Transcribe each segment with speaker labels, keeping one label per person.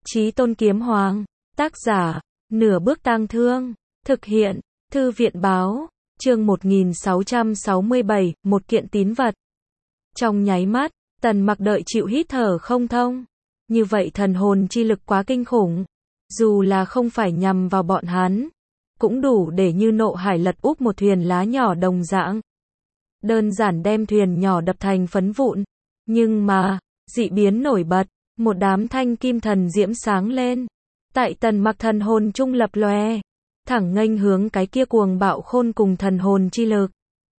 Speaker 1: Chí Tôn Kiếm Hoàng, tác giả, Nửa Bước Tang Thương, thực hiện, Thư viện báo, chương 1667, một kiện tín vật. Trong nháy mắt, Tần Mặc đợi chịu hít thở không thông. Như vậy thần hồn chi lực quá kinh khủng. Dù là không phải nhằm vào bọn hắn, cũng đủ để như nộ hải lật úp một thuyền lá nhỏ đồng dạng. Đơn giản đem thuyền nhỏ đập thành phấn vụn. Nhưng mà, dị biến nổi bật, một đám thanh kim thần diễm sáng lên. Tại Tần Mặc thần hồn trung lập lòe, thẳng nghênh hướng cái kia cuồng bạo khôn cùng thần hồn chi lực.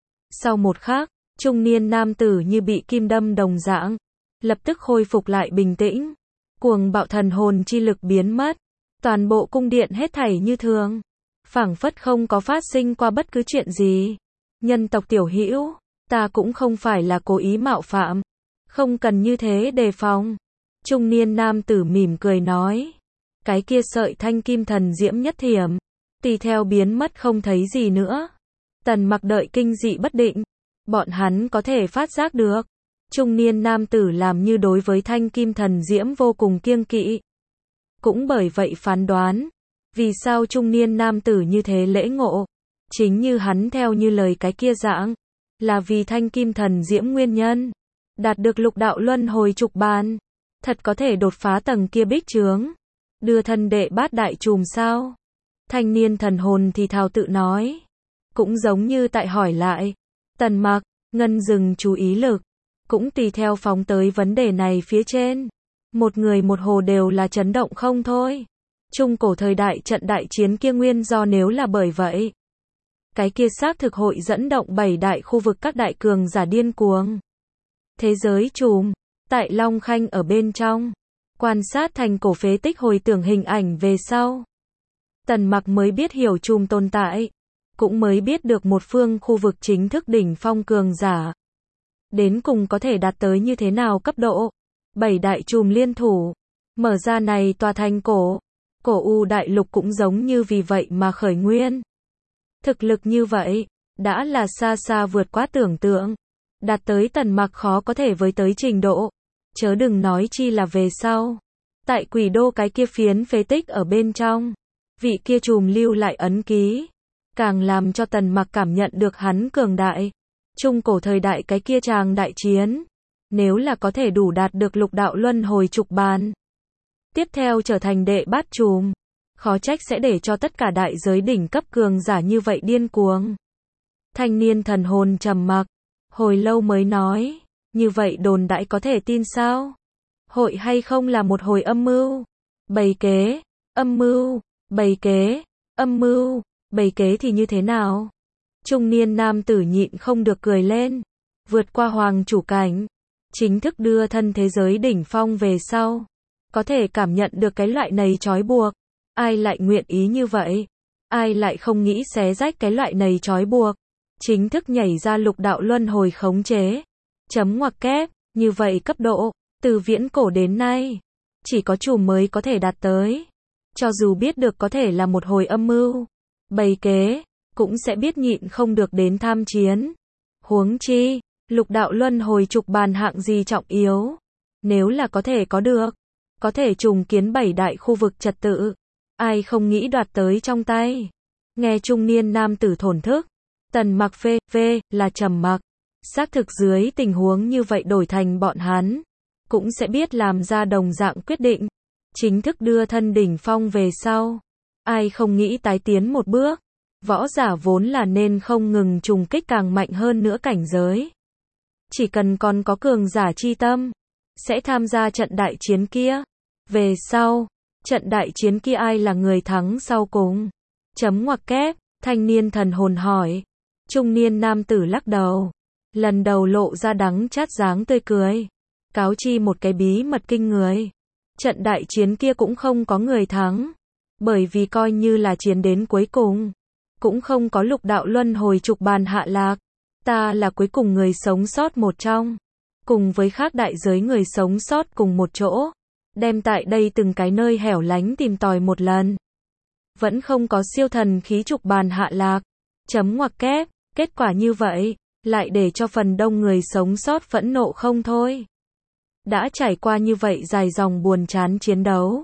Speaker 1: Sau một khắc, trung niên nam tử như bị kim đâm đồng dạng, lập tức khôi phục lại bình tĩnh. Cuồng bạo thần hồn chi lực biến mất, toàn bộ cung điện hết thảy như thường, phảng phất không có phát sinh qua bất cứ chuyện gì. Nhân tộc tiểu hữu, ta cũng không phải là cố ý mạo phạm, không cần như thế đề phòng. Trung niên nam tử mỉm cười nói. Cái kia sợi thanh kim thần diễm nhất thiểm, tùy theo biến mất không thấy gì nữa. Tần Mặc đợi kinh dị bất định, bọn hắn có thể phát giác được. Trung niên nam tử làm như đối với thanh kim thần diễm vô cùng kiêng kỵ. Cũng bởi vậy phán đoán, vì sao trung niên nam tử như thế lễ ngộ, chính như hắn theo như lời cái kia dạng, là vì thanh kim thần diễm nguyên nhân, đạt được lục đạo luân hồi trục bàn, thật có thể đột phá tầng kia bích chướng, đưa thân đệ bát đại trùm sao? Thanh niên thần hồn thì thào tự nói, cũng giống như tại hỏi lại. Tần Mặc, ngân dừng chú ý lực, cũng tùy theo phóng tới vấn đề này phía trên. Một người một hồ đều là chấn động không thôi. Trung cổ thời đại trận đại chiến kia nguyên do nếu là bởi vậy, cái kia xác thực hội dẫn động 7 đại khu vực các đại cường giả điên cuồng. Thế giới trùm, tại Long Khanh ở bên trong, quan sát thành cổ phế tích hồi tưởng hình ảnh về sau. Tần Mặc mới biết hiểu trùm tồn tại, cũng mới biết được một phương khu vực chính thức đỉnh phong cường giả. Đến cùng có thể đạt tới như thế nào cấp độ. 7 đại trùm liên thủ, mở ra này tòa thành cổ U đại lục cũng giống như vì vậy mà khởi nguyên. Thực lực như vậy, đã là xa xa vượt quá tưởng tượng, đạt tới Tần Mặc khó có thể với tới trình độ, chớ đừng nói chi là về sau. Tại Quỷ Đô cái kia phiến phế tích ở bên trong, vị kia trùm lưu lại ấn ký, càng làm cho Tần Mặc cảm nhận được hắn cường đại. Trung cổ thời đại cái kia tràng đại chiến, nếu là có thể đủ đạt được lục đạo luân hồi trục bàn, tiếp theo trở thành đệ bát trùm, khó trách sẽ để cho tất cả đại giới đỉnh cấp cường giả như vậy điên cuồng. Thanh niên thần hồn trầm mặc, hồi lâu mới nói, như vậy đồn đại có thể tin sao? Hội hay không là một hồi âm mưu, bày kế, âm mưu, bày kế, âm mưu, bày kế thì như thế nào? Trung niên nam tử nhịn không được cười lên, vượt qua hoàng chủ cảnh, chính thức đưa thân thế giới đỉnh phong về sau, có thể cảm nhận được cái loại này trói buộc, ai lại nguyện ý như vậy? Ai lại không nghĩ xé rách cái loại này trói buộc, chính thức nhảy ra lục đạo luân hồi khống chế. Chấm ngoặc kép, như vậy cấp độ, từ viễn cổ đến nay, chỉ có trùm mới có thể đạt tới. Cho dù biết được có thể là một hồi âm mưu, bày kế, cũng sẽ biết nhịn không được đến tham chiến. Huống chi, lục đạo luân hồi trục bàn hạng gì trọng yếu, nếu là có thể có được, có thể trùng kiến 7 đại khu vực trật tự, ai không nghĩ đoạt tới trong tay. Nghe trung niên nam tử thổn thức, Tần Mặc phê là trầm mặc. Xác thực dưới tình huống như vậy đổi thành bọn hắn, cũng sẽ biết làm ra đồng dạng quyết định. Chính thức đưa thân đỉnh phong về sau, ai không nghĩ tái tiến một bước. Võ giả vốn là nên không ngừng trùng kích càng mạnh hơn nữa cảnh giới. Chỉ cần còn có cường giả chi tâm, sẽ tham gia trận đại chiến kia. Về sau, trận đại chiến kia ai là người thắng sau cùng? Chấm ngoặc kép, thanh niên thần hồn hỏi. Trung niên nam tử lắc đầu, lần đầu lộ ra đắng chát dáng tươi cười, cáo chi một cái bí mật kinh người. Trận đại chiến kia cũng không có người thắng, bởi vì coi như là chiến đến cuối cùng, cũng không có lục đạo luân hồi trục bàn hạ lạc. Ta là cuối cùng người sống sót một trong, cùng với khác đại giới người sống sót cùng một chỗ, đem tại đây từng cái nơi hẻo lánh tìm tòi một lần. Vẫn không có siêu thần khí trục bàn hạ lạc. Chấm ngoặc kép, kết quả như vậy, lại để cho phần đông người sống sót phẫn nộ không thôi. Đã trải qua như vậy dài dòng buồn chán chiến đấu,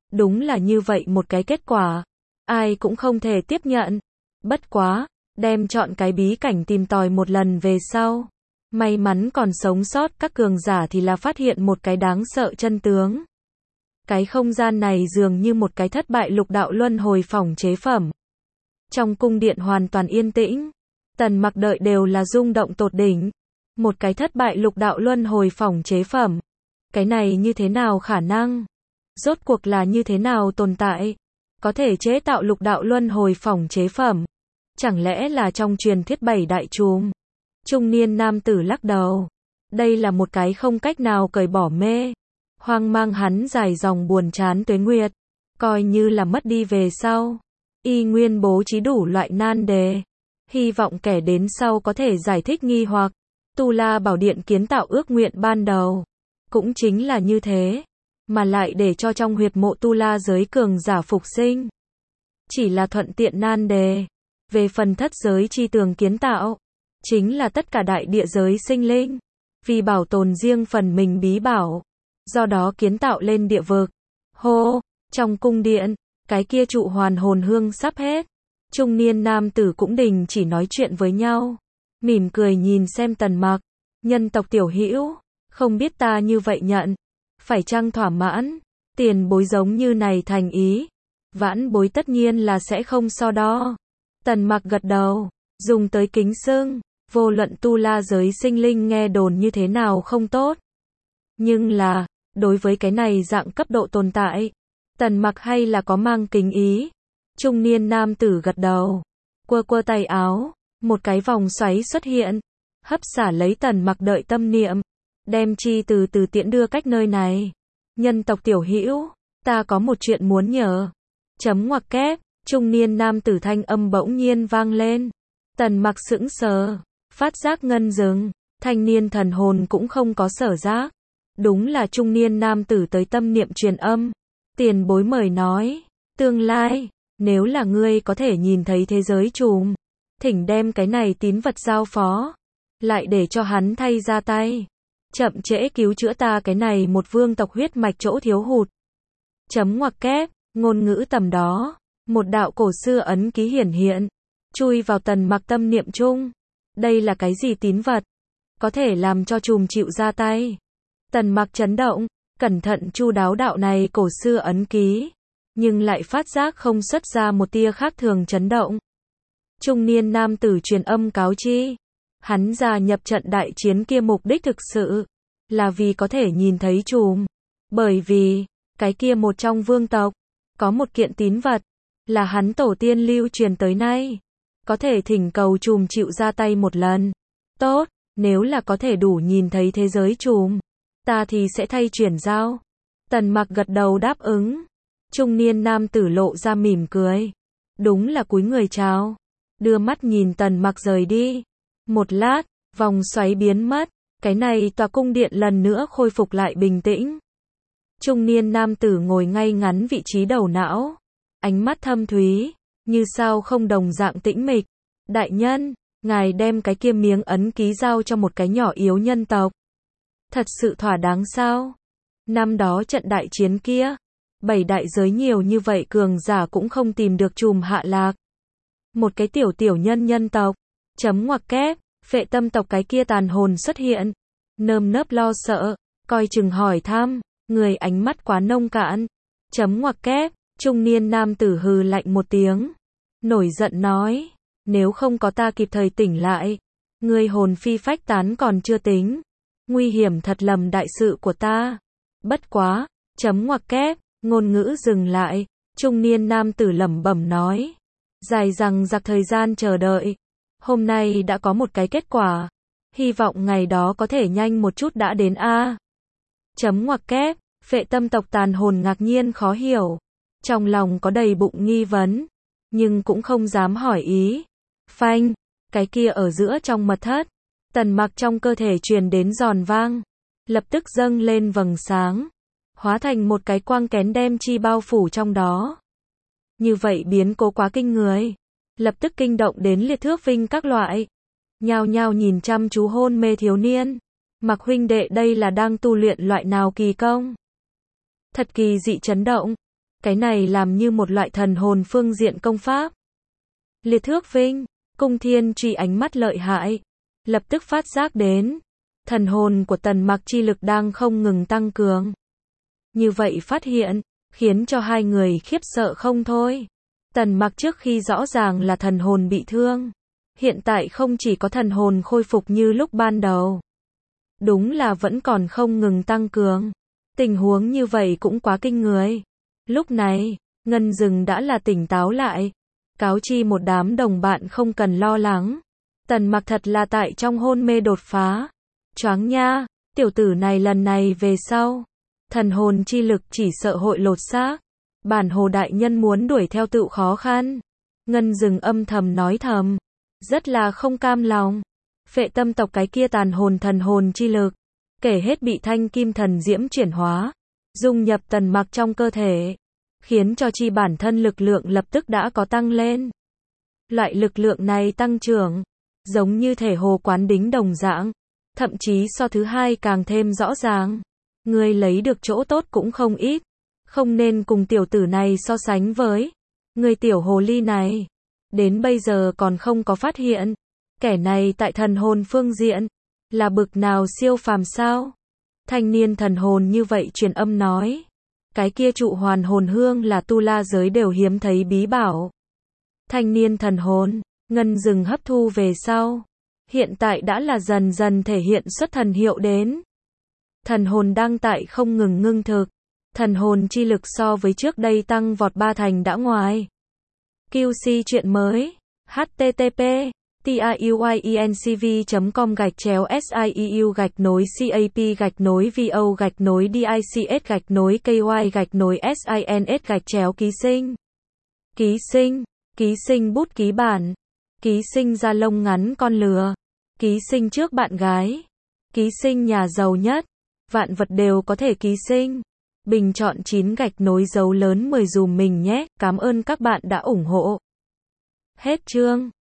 Speaker 1: Đúng là như vậy một cái kết quả. Ai cũng không thể tiếp nhận. Bất quá, đem chọn cái bí cảnh tìm tòi một lần về sau. May mắn còn sống sót các cường giả thì là phát hiện một cái đáng sợ chân tướng. Cái không gian này dường như một cái thất bại lục đạo luân hồi phỏng chế phẩm. Trong cung điện hoàn toàn yên tĩnh. Tần Mặc đợi đều là rung động tột đỉnh. Một cái thất bại lục đạo luân hồi phỏng chế phẩm. Cái này như thế nào khả năng? Rốt cuộc là như thế nào tồn tại? Có thể chế tạo lục đạo luân hồi phỏng chế phẩm. Chẳng lẽ là trong truyền thuyết bảy đại trùm? Trung niên nam tử lắc đầu. Đây là một cái không cách nào cởi bỏ mê. Hoang mang hắn dài dòng buồn chán tuế nguyệt. Coi như là mất đi về sau. Y nguyên bố trí đủ loại nan đề. Hy vọng kẻ đến sau có thể giải thích nghi hoặc. Tu La Bảo Điện kiến tạo ước nguyện ban đầu. Cũng chính là như thế. Mà lại để cho trong huyệt mộ Tu La giới cường giả phục sinh. Chỉ là thuận tiện nan đề. Về phần thất giới chi tường kiến tạo. Chính là tất cả đại địa giới sinh linh. Vì bảo tồn riêng phần mình bí bảo. Do đó kiến tạo lên địa vực. Hô, trong cung điện, cái kia trụ hoàn hồn hương sắp hết. Trung niên nam tử cũng đình chỉ nói chuyện với nhau. Mỉm cười nhìn xem Tần Mặc. Nhân tộc tiểu hữu, không biết ta như vậy nhận. Phải chăng thỏa mãn? Tiền bối giống như này thành ý. Vãn bối tất nhiên là sẽ không so đo. Tần Mặc gật đầu, dùng tới kính xưng. Vô luận Tu La giới sinh linh nghe đồn như thế nào không tốt. Nhưng là, đối với cái này dạng cấp độ tồn tại, Tần Mặc hay là có mang kính ý. Trung niên nam tử gật đầu, quơ quơ tay áo, một cái vòng xoáy xuất hiện, hấp xả lấy Tần Mặc đợi tâm niệm, đem chi từ từ tiễn đưa cách nơi này. Nhân tộc tiểu hữu, ta có một chuyện muốn nhờ. Chấm ngoặc kép, trung niên nam tử thanh âm bỗng nhiên vang lên. Tần Mặc sững sờ, phát giác ngân dừng, thanh niên thần hồn cũng không có sở giác. Đúng là trung niên nam tử tới tâm niệm truyền âm. Tiền bối mời nói, tương lai, nếu là ngươi có thể nhìn thấy thế giới trùm, thỉnh đem cái này tín vật giao phó, lại để cho hắn thay ra tay. Chậm trễ cứu chữa ta cái này một vương tộc huyết mạch chỗ thiếu hụt. Chấm ngoặc kép, ngôn ngữ tầm đó, một đạo cổ xưa ấn ký hiển hiện, chui vào Tần Mặc tâm niệm chung. Đây là cái gì tín vật? Có thể làm cho trùm chịu ra tay. Tần Mặc chấn động, cẩn thận chu đáo đạo này cổ xưa ấn ký, nhưng lại phát giác không xuất ra một tia khác thường chấn động. Trung niên nam tử truyền âm cáo chi, hắn gia nhập trận đại chiến kia mục đích thực sự là vì có thể nhìn thấy trùm, bởi vì cái kia một trong vương tộc có một kiện tín vật là hắn tổ tiên lưu truyền tới nay, có thể thỉnh cầu trùm chịu ra tay một lần. Tốt, nếu là có thể đủ nhìn thấy thế giới trùm, ta thì sẽ thay chuyển giao. Tần Mặc gật đầu đáp ứng. Trung niên nam tử lộ ra mỉm cười. Đúng là cúi người chào. Đưa mắt nhìn Tần Mặc rời đi. Một lát, vòng xoáy biến mất. Cái này tòa cung điện lần nữa khôi phục lại bình tĩnh. Trung niên nam tử ngồi ngay ngắn vị trí đầu não. Ánh mắt thâm thúy, như sao không đồng dạng tĩnh mịch. Đại nhân, ngài đem cái kia miếng ấn ký giao cho một cái nhỏ yếu nhân tộc. Thật sự thỏa đáng sao? Năm đó trận đại chiến kia, 7 đại giới nhiều như vậy cường giả cũng không tìm được trùm hạ lạc. Một cái tiểu nhân tộc, chấm ngoặc kép, phệ tâm tộc cái kia tàn hồn xuất hiện. Nơm nớp lo sợ, coi chừng hỏi thăm, người ánh mắt quá nông cạn. Chấm ngoặc kép, trung niên nam tử hừ lạnh một tiếng. Nổi giận nói, nếu không có ta kịp thời tỉnh lại, ngươi hồn phi phách tán còn chưa tính. Nguy hiểm thật lầm đại sự của ta. Bất quá, chấm ngoặc kép, ngôn ngữ dừng lại, trung niên nam tử lẩm bẩm nói. Dài dằng dặc thời gian chờ đợi. Hôm nay đã có một cái kết quả. Hy vọng ngày đó có thể nhanh một chút đã đến a. Chấm ngoặc kép, phệ tâm tộc tàn hồn ngạc nhiên khó hiểu. Trong lòng có đầy bụng nghi vấn, nhưng cũng không dám hỏi ý. Phanh, cái kia ở giữa trong mật thất. Tần Mặc trong cơ thể truyền đến giòn vang, lập tức dâng lên vầng sáng, hóa thành một cái quang kén đem chi bao phủ trong đó. Như vậy biến cố quá kinh người, lập tức kinh động đến Liệt Thước Vinh các loại, nhao nhao nhìn chăm chú hôn mê thiếu niên. Mặc huynh đệ đây là đang tu luyện loại nào kỳ công? Thật kỳ dị chấn động. Cái này làm như một loại thần hồn phương diện công pháp. Liệt thước vinh, Cung Thiên Truy ánh mắt lợi hại, lập tức phát giác đến, thần hồn của Tần Mặc chi lực đang không ngừng tăng cường. Như vậy phát hiện, khiến cho hai người khiếp sợ không thôi. Tần Mặc trước khi rõ ràng là thần hồn bị thương, hiện tại không chỉ có thần hồn khôi phục như lúc ban đầu, đúng là vẫn còn không ngừng tăng cường. Tình huống như vậy cũng quá kinh người. Lúc này, Ngân Dừng đã là tỉnh táo lại, cáo chi một đám đồng bạn không cần lo lắng. Tần Mặc thật là tại trong hôn mê đột phá. Choáng nha, tiểu tử này lần này về sau, thần hồn chi lực chỉ sợ hội lột xác. Bản Hồ đại nhân muốn đuổi theo tự khó khăn. Ngân Dừng âm thầm nói thầm, rất là không cam lòng. Phệ tâm tộc cái kia tàn hồn thần hồn chi lực, kể hết bị thanh kim thần diễm chuyển hóa, dung nhập Tần Mặc trong cơ thể, khiến cho chi bản thân lực lượng lập tức đã có tăng lên. Loại lực lượng này tăng trưởng, giống như thể hồ quán đính đồng dạng, thậm chí so thứ hai càng thêm rõ ràng. Người lấy được chỗ tốt cũng không ít, không nên cùng tiểu tử này so sánh với người tiểu hồ ly này. Đến bây giờ còn không có phát hiện, kẻ này tại thần hồn phương diện, là bực nào siêu phàm sao? Thanh niên thần hồn như vậy truyền âm nói. Cái kia trụ hoàn hồn hương là tu la giới đều hiếm thấy bí bảo. Thanh niên thần hồn, Ngân Dừng hấp thu về sau, hiện tại đã là dần dần thể hiện xuất thần hiệu đến. Thần hồn đang tại không ngừng ngưng thực, thần hồn chi lực so với trước đây tăng vọt 3 thành đã ngoài. QC chuyện mới, http tiuyencv.com/siep-vo-dics-ky-sins ký sinh bút ký bản, ký sinh da lông ngắn con lừa, ký sinh trước bạn gái, ký sinh nhà giàu nhất, vạn vật đều có thể ký sinh. Bình chọn 9 dấu lớn 10 dùm mình nhé, cảm ơn các bạn đã ủng hộ. Hết chương.